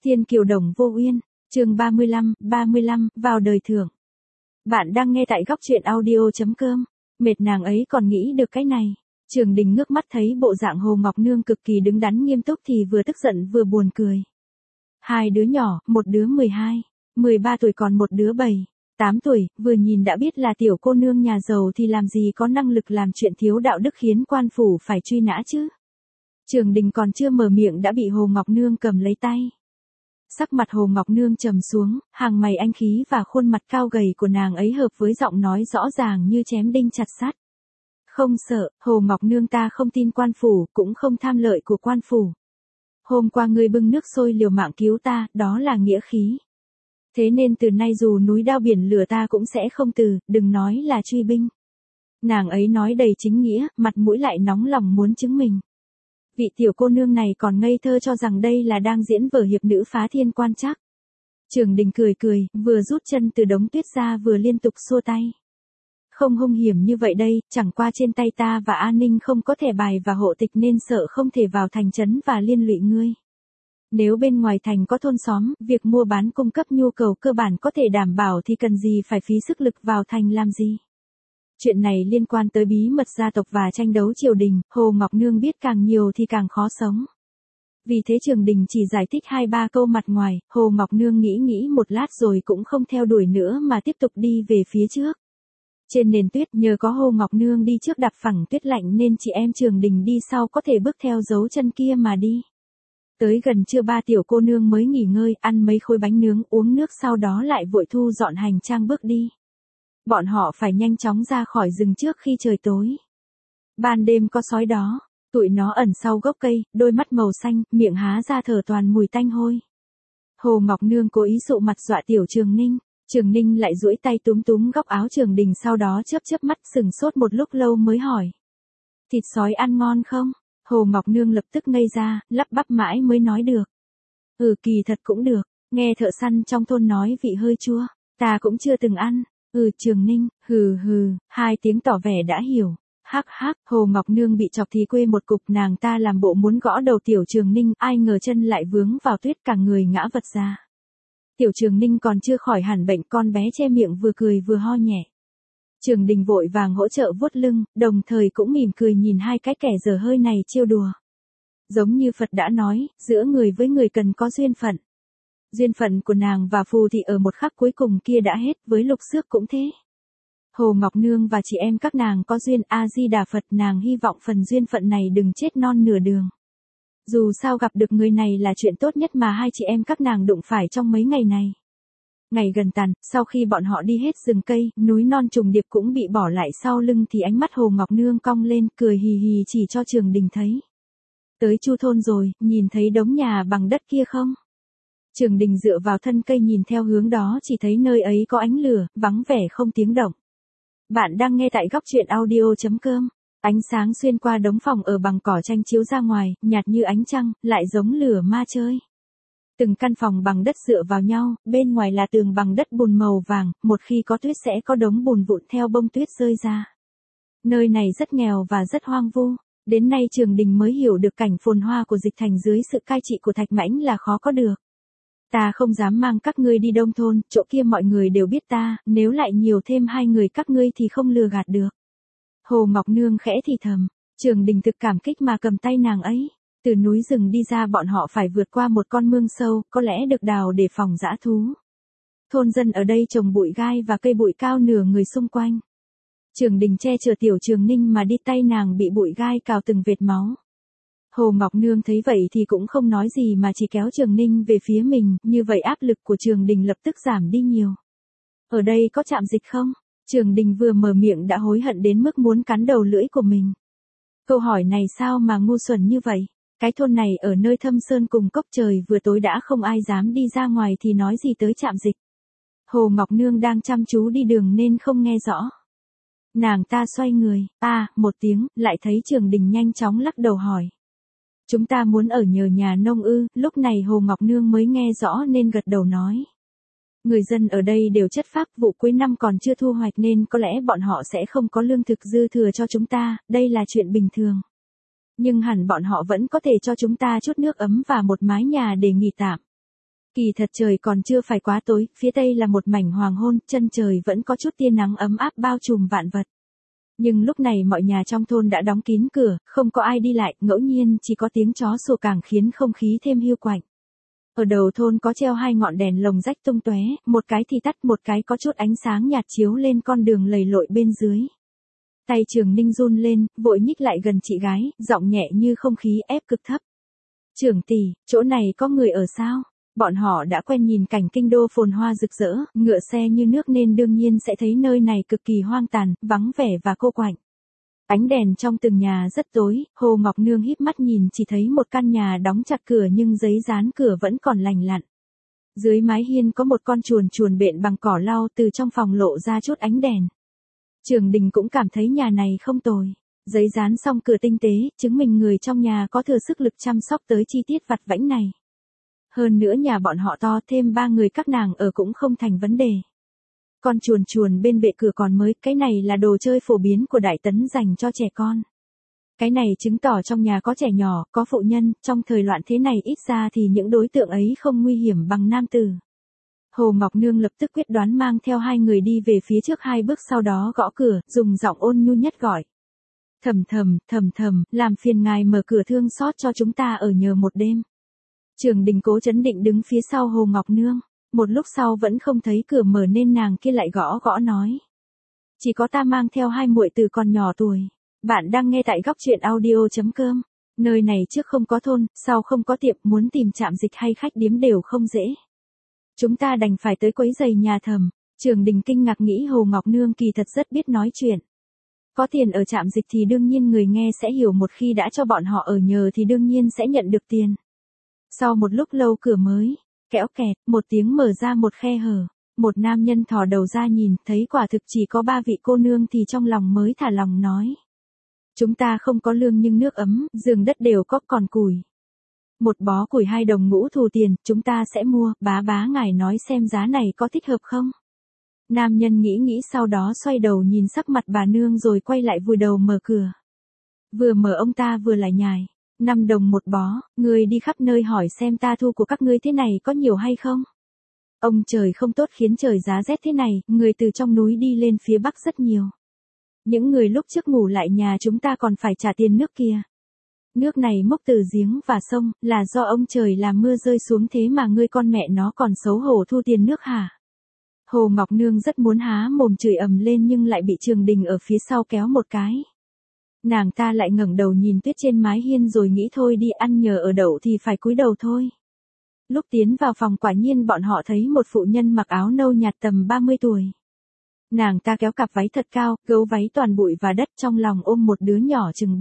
Thiên kiều đồng vô uyên, chương 35, vào đời thưởng. Bạn đang nghe tại góc truyện audio.com. Mệt nàng ấy còn nghĩ được cái này. Trường Đình ngước mắt thấy bộ dạng Hồ Ngọc Nương cực kỳ đứng đắn nghiêm túc thì vừa tức giận vừa buồn cười. Hai đứa nhỏ, một đứa 12, 13 tuổi còn một đứa 7, 8 tuổi, vừa nhìn đã biết là tiểu cô nương nhà giàu thì làm gì có năng lực làm chuyện thiếu đạo đức khiến quan phủ phải truy nã chứ. Trường Đình còn chưa mở miệng đã bị Hồ Ngọc Nương cầm lấy tay. Sắc mặt Hồ Ngọc Nương trầm xuống, hàng mày anh khí và khuôn mặt cao gầy của nàng ấy hợp với giọng nói rõ ràng như chém đinh chặt sắt. Không sợ, Hồ Ngọc Nương, ta không tin quan phủ, cũng không tham lợi của quan phủ. Hôm qua ngươi bưng nước sôi liều mạng cứu ta, đó là nghĩa khí. Thế nên từ nay dù núi đao biển lửa ta cũng sẽ không từ, đừng nói là truy binh. Nàng ấy nói đầy chính nghĩa, mặt mũi lại nóng lòng muốn chứng minh. Vị tiểu cô nương này còn ngây thơ cho rằng đây là đang diễn vở hiệp nữ phá thiên quan chắc. Trường Đình cười cười, vừa rút chân từ đống tuyết ra vừa liên tục xua tay. Không hung hiểm như vậy đây, chẳng qua trên tay ta và An Ninh không có thẻ bài và hộ tịch nên sợ không thể vào thành trấn và liên lụy ngươi. Nếu bên ngoài thành có thôn xóm, việc mua bán cung cấp nhu cầu cơ bản có thể đảm bảo thì cần gì phải phí sức lực vào thành làm gì. Chuyện này liên quan tới bí mật gia tộc và tranh đấu triều đình, Hồ Ngọc Nương biết càng nhiều thì càng khó sống. Vì thế Trường Đình chỉ giải thích 2-3 câu mặt ngoài, Hồ Ngọc Nương nghĩ một lát rồi cũng không theo đuổi nữa mà tiếp tục đi về phía trước. Trên nền tuyết nhờ có Hồ Ngọc Nương đi trước đạp phẳng tuyết lạnh nên chị em Trường Đình đi sau có thể bước theo dấu chân kia mà đi. Tới gần trưa ba tiểu cô nương mới nghỉ ngơi, ăn mấy khối bánh nướng, uống nước sau đó lại vội thu dọn hành trang bước đi. Bọn họ phải nhanh chóng ra khỏi rừng trước khi trời tối. Ban đêm có sói đó, tụi nó ẩn sau gốc cây, đôi mắt màu xanh, miệng há ra thở toàn mùi tanh hôi. Hồ Ngọc Nương cố ý sụ mặt dọa tiểu Trường Ninh. Trường Ninh lại duỗi tay túm túm góc áo Trường Đình sau đó chớp mắt sừng sốt một lúc lâu mới hỏi. Thịt sói ăn ngon không? Hồ Ngọc Nương lập tức ngây ra, lắp bắp mãi mới nói được. Kỳ thật cũng được, nghe thợ săn trong thôn nói vị hơi chua, ta cũng chưa từng ăn. Trường Ninh, hừ, hai tiếng tỏ vẻ đã hiểu. Hắc, Hồ Ngọc Nương bị chọc thì quê một cục, nàng ta làm bộ muốn gõ đầu tiểu Trường Ninh, ai ngờ chân lại vướng vào tuyết cả người ngã vật ra. Tiểu Trường Ninh còn chưa khỏi hẳn bệnh, con bé che miệng vừa cười vừa ho nhẹ. Trường Đình vội vàng hỗ trợ vuốt lưng, đồng thời cũng mỉm cười nhìn hai cái kẻ dở hơi này trêu đùa. Giống như Phật đã nói, giữa người với người cần có duyên phận. Duyên phận của nàng và Phù Thị ở một khắc cuối cùng kia đã hết, với Lục Xước cũng thế. Hồ Ngọc Nương và chị em các nàng có duyên, A-di-đà Phật, nàng hy vọng phần duyên phận này đừng chết non nửa đường. Dù sao gặp được người này là chuyện tốt nhất mà hai chị em các nàng đụng phải trong mấy ngày này. Ngày gần tàn, sau khi bọn họ đi hết rừng cây, núi non trùng điệp cũng bị bỏ lại sau lưng thì ánh mắt Hồ Ngọc Nương cong lên, cười hì hì chỉ cho Trường Đình thấy. Tới Chu thôn rồi, nhìn thấy đống nhà bằng đất kia không? Trường Đình dựa vào thân cây nhìn theo hướng đó, chỉ thấy nơi ấy có ánh lửa, vắng vẻ không tiếng động. Bạn đang nghe tại góc truyện audio.com. Ánh sáng xuyên qua đống phòng ở bằng cỏ tranh chiếu ra ngoài, nhạt như ánh trăng, lại giống lửa ma chơi. Từng căn phòng bằng đất dựa vào nhau, bên ngoài là tường bằng đất bùn màu vàng, một khi có tuyết sẽ có đống bùn vụn theo bông tuyết rơi ra. Nơi này rất nghèo và rất hoang vu. Đến nay Trường Đình mới hiểu được cảnh phồn hoa của Dịch Thành dưới sự cai trị của Thạch Mãnh là khó có được. Ta không dám mang các ngươi đi Đông thôn, chỗ kia mọi người đều biết ta, nếu lại nhiều thêm hai người các ngươi thì không lừa gạt được. Hồ Ngọc Nương khẽ thì thầm, Trường Đình thực cảm kích mà cầm tay nàng ấy. Từ núi rừng đi ra bọn họ phải vượt qua một con mương sâu, có lẽ được đào để phòng dã thú. Thôn dân ở đây trồng bụi gai và cây bụi cao nửa người xung quanh. Trường Đình che chở tiểu Trường Ninh mà đi, tay nàng bị bụi gai cào từng vệt máu. Hồ Ngọc Nương thấy vậy thì cũng không nói gì mà chỉ kéo Trường Ninh về phía mình, như vậy áp lực của Trường Đình lập tức giảm đi nhiều. Ở đây có trạm dịch không? Trường Đình vừa mở miệng đã hối hận đến mức muốn cắn đầu lưỡi của mình. Câu hỏi này sao mà ngu xuẩn như vậy? Cái thôn này ở nơi thâm sơn cùng cốc, trời vừa tối đã không ai dám đi ra ngoài thì nói gì tới trạm dịch. Hồ Ngọc Nương đang chăm chú đi đường nên không nghe rõ. Nàng ta xoay người, một tiếng, lại thấy Trường Đình nhanh chóng lắc đầu hỏi. Chúng ta muốn ở nhờ nhà nông ư? Lúc này Hồ Ngọc Nương mới nghe rõ nên gật đầu nói. Người dân ở đây đều chất phác, vụ cuối năm còn chưa thu hoạch nên có lẽ bọn họ sẽ không có lương thực dư thừa cho chúng ta, đây là chuyện bình thường. Nhưng hẳn bọn họ vẫn có thể cho chúng ta chút nước ấm và một mái nhà để nghỉ tạm. Kỳ thật trời còn chưa phải quá tối, phía tây là một mảnh hoàng hôn, chân trời vẫn có chút tia nắng ấm áp bao trùm vạn vật. Nhưng lúc này mọi nhà trong thôn đã đóng kín cửa, không có ai đi lại, ngẫu nhiên chỉ có tiếng chó sủa càng khiến không khí thêm hiu quạnh. Ở đầu thôn có treo 2 ngọn đèn lồng rách tung tóe, một cái thì tắt, một cái có chút ánh sáng nhạt chiếu lên con đường lầy lội bên dưới. Tay Trường Ninh run lên, vội nhích lại gần chị gái, giọng nhẹ như không khí ép cực thấp. Trưởng tỷ, chỗ này có người ở sao? Bọn họ đã quen nhìn cảnh kinh đô phồn hoa rực rỡ, ngựa xe như nước nên đương nhiên sẽ thấy nơi này cực kỳ hoang tàn, vắng vẻ và cô quạnh. Ánh đèn trong từng nhà rất tối, Hồ Ngọc Nương híp mắt nhìn chỉ thấy một căn nhà đóng chặt cửa nhưng giấy dán cửa vẫn còn lành lặn. Dưới mái hiên có một con chuồn chuồn bện bằng cỏ lau, từ trong phòng lộ ra chút ánh đèn. Trường Đình cũng cảm thấy nhà này không tồi. Giấy dán xong cửa tinh tế, chứng minh người trong nhà có thừa sức lực chăm sóc tới chi tiết vặt vãnh này. Hơn nữa nhà bọn họ to, thêm 3 người các nàng ở cũng không thành vấn đề. Con chuồn chuồn bên bệ cửa còn mới, cái này là đồ chơi phổ biến của Đại Tấn dành cho trẻ con. Cái này chứng tỏ trong nhà có trẻ nhỏ, có phụ nhân, trong thời loạn thế này ít ra thì những đối tượng ấy không nguy hiểm bằng nam tử. Hồ Ngọc Nương lập tức quyết đoán mang theo 2 người đi về phía trước 2 bước, sau đó gõ cửa, dùng giọng ôn nhu nhất gọi. Thầm thầm, làm phiền ngài mở cửa thương xót cho chúng ta ở nhờ một đêm. Trường Đình cố chấn định đứng phía sau Hồ Ngọc Nương. Một lúc sau vẫn không thấy cửa mở nên nàng kia lại gõ gõ nói. Chỉ có ta mang theo 2 muội từ còn nhỏ tuổi. Bạn đang nghe tại góc truyện audio.com. Nơi này trước không có thôn, sau không có tiệm, muốn tìm trạm dịch hay khách điếm đều không dễ. Chúng ta đành phải tới quấy giày nhà Thẩm. Trường Đình kinh ngạc nghĩ Hồ Ngọc Nương kỳ thật rất biết nói chuyện. Có tiền ở trạm dịch thì đương nhiên người nghe sẽ hiểu, một khi đã cho bọn họ ở nhờ thì đương nhiên sẽ nhận được tiền. Sau một lúc lâu cửa mới kéo kẹt, một tiếng mở ra một khe hở. Một nam nhân thò đầu ra nhìn, thấy quả thực chỉ có 3 vị cô nương thì trong lòng mới thả lòng nói. Chúng ta không có lương nhưng nước ấm, giường đất đều có, còn củi. Một bó củi 2 đồng ngũ thù tiền, chúng ta sẽ mua, bá ngài nói xem giá này có thích hợp không? Nam nhân nghĩ sau đó xoay đầu nhìn sắc mặt bà nương rồi quay lại vùi đầu mở cửa. Vừa mở ông ta vừa lại nhải. 5 đồng một bó, ngươi đi khắp nơi hỏi xem ta thu của các ngươi thế này có nhiều hay không? Ông trời không tốt khiến trời giá rét thế này, người từ trong núi đi lên phía bắc rất nhiều. Những người lúc trước ngủ lại nhà chúng ta còn phải trả tiền nước kia. Nước này mốc từ giếng và sông, là do ông trời làm mưa rơi xuống thế mà ngươi con mẹ nó còn xấu hổ thu tiền nước hả? Hồ Ngọc Nương rất muốn há mồm chửi ầm lên nhưng lại bị Trường Đình ở phía sau kéo một cái. Nàng ta lại ngẩng đầu nhìn tuyết trên mái hiên rồi nghĩ thôi đi, ăn nhờ ở đậu thì phải cúi đầu thôi. Lúc tiến vào phòng quả nhiên bọn họ thấy một phụ nhân mặc áo nâu nhạt tầm 30 tuổi. Nàng ta kéo cặp váy thật cao, gấu váy toàn bụi và đất, trong lòng ôm một đứa nhỏ chừng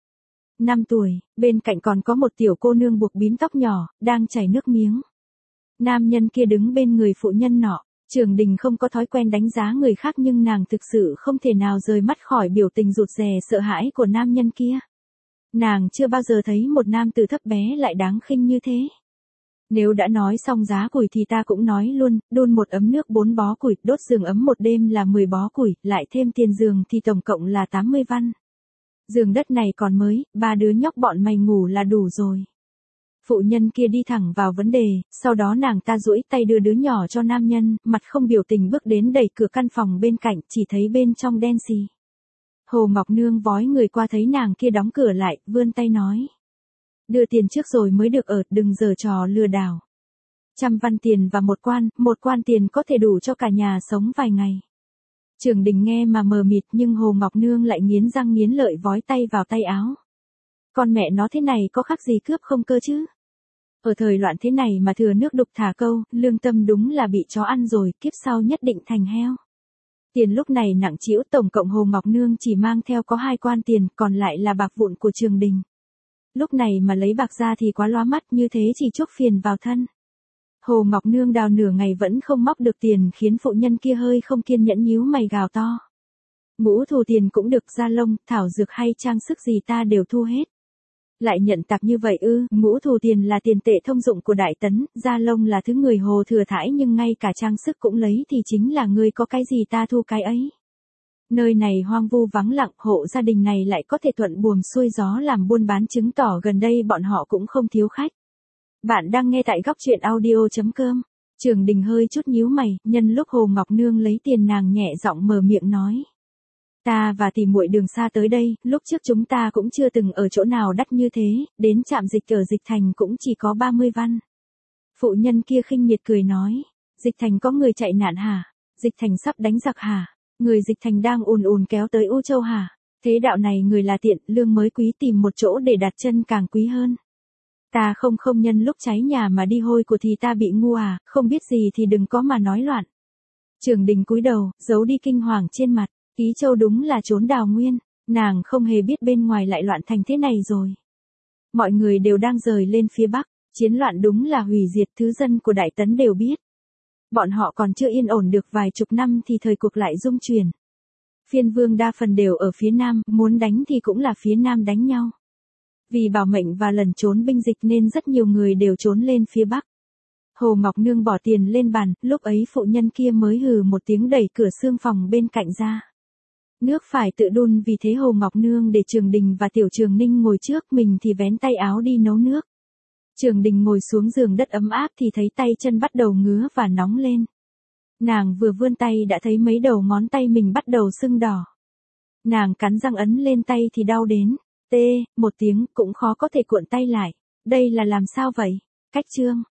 3-5 tuổi, bên cạnh còn có một tiểu cô nương buộc bím tóc nhỏ, đang chảy nước miếng. Nam nhân kia đứng bên người phụ nhân nọ. Trường Đình không có thói quen đánh giá người khác nhưng nàng thực sự không thể nào rời mắt khỏi biểu tình rụt rè sợ hãi của nam nhân kia. Nàng chưa bao giờ thấy một nam tử thấp bé lại đáng khinh như thế. Nếu đã nói xong giá củi thì ta cũng nói luôn, đun một ấm nước 4 bó củi, đốt giường ấm một đêm là 10 bó củi, lại thêm tiền giường thì tổng cộng là 80 văn. Giường đất này còn mới, 3 đứa nhóc bọn mày ngủ là đủ rồi. Phụ nhân kia đi thẳng vào vấn đề, sau đó nàng ta duỗi tay đưa đứa nhỏ cho nam nhân, mặt không biểu tình bước đến đẩy cửa căn phòng bên cạnh, chỉ thấy bên trong đen xì. Hồ Ngọc Nương vói người qua thấy nàng kia đóng cửa lại, vươn tay nói. Đưa tiền trước rồi mới được ở, đừng giở trò lừa đảo. 100 văn tiền và một quan tiền có thể đủ cho cả nhà sống vài ngày. Trường Đình nghe mà mờ mịt nhưng Hồ Ngọc Nương lại nghiến răng nghiến lợi vói tay vào tay áo. Con mẹ nó thế này có khác gì cướp không cơ chứ? Ở thời loạn thế này mà thừa nước đục thả câu, lương tâm đúng là bị chó ăn rồi, kiếp sau nhất định thành heo. Tiền lúc này nặng trĩu, tổng cộng Hồ Ngọc Nương chỉ mang theo có 2 quan tiền, còn lại là bạc vụn của Trường Đình. Lúc này mà lấy bạc ra thì quá lóa mắt, như thế chỉ chuốc phiền vào thân. Hồ Ngọc Nương đào nửa ngày vẫn không móc được tiền khiến phụ nhân kia hơi không kiên nhẫn nhíu mày gào to. Ngũ thù tiền cũng được, da lông, thảo dược hay trang sức gì ta đều thu hết. Lại nhận tặc như vậy ư? Ngũ thù tiền là tiền tệ thông dụng của Đại Tấn, da lông là thứ người Hồ thừa thãi nhưng ngay cả trang sức cũng lấy thì chính là ngươi có cái gì ta thu cái ấy. Nơi này hoang vu vắng lặng, hộ gia đình này lại có thể thuận buồm xuôi gió làm buôn bán chứng tỏ gần đây bọn họ cũng không thiếu khách. Bạn đang nghe tại góc chuyện audio.com. Trường Đình hơi chút nhíu mày, nhân lúc Hồ Ngọc Nương lấy tiền nàng nhẹ giọng mở miệng nói. Ta và tỷ muội đường xa tới đây, lúc trước chúng ta cũng chưa từng ở chỗ nào đắt như thế, đến trạm dịch ở Dịch Thành cũng chỉ có 30 văn. Phụ nhân kia khinh miệt cười nói, Dịch Thành có người chạy nạn hả? Dịch Thành sắp đánh giặc hả? Người Dịch Thành đang ùn ùn kéo tới U Châu hả? Thế đạo này người là tiện, lương mới quý tìm một chỗ để đặt chân càng quý hơn. Ta không nhân lúc cháy nhà mà đi hôi của thì ta bị ngu à, không biết gì thì đừng có mà nói loạn. Trường Đình cúi đầu, giấu đi kinh hoàng trên mặt, Ký Châu đúng là trốn đào nguyên, nàng không hề biết bên ngoài lại loạn thành thế này rồi. Mọi người đều đang rời lên phía Bắc, chiến loạn đúng là hủy diệt, thứ dân của Đại Tấn đều biết. Bọn họ còn chưa yên ổn được vài chục năm thì thời cuộc lại rung chuyển. Phiên vương đa phần đều ở phía Nam, muốn đánh thì cũng là phía Nam đánh nhau. Vì bảo mệnh và lẩn trốn binh dịch nên rất nhiều người đều trốn lên phía Bắc. Hồ Ngọc Nương bỏ tiền lên bàn, lúc ấy phụ nhân kia mới hừ một tiếng đẩy cửa xương phòng bên cạnh ra. Nước phải tự đun, vì thế Hồ Ngọc Nương để Trường Đình và Tiểu Trường Ninh ngồi trước, mình thì vén tay áo đi nấu nước. Trường Đình ngồi xuống giường đất ấm áp thì thấy tay chân bắt đầu ngứa và nóng lên. Nàng vừa vươn tay đã thấy mấy đầu ngón tay mình bắt đầu sưng đỏ. Nàng cắn răng ấn lên tay thì đau đến. Tê, một tiếng, cũng khó có thể cuộn tay lại. Đây là làm sao vậy? Cách chương.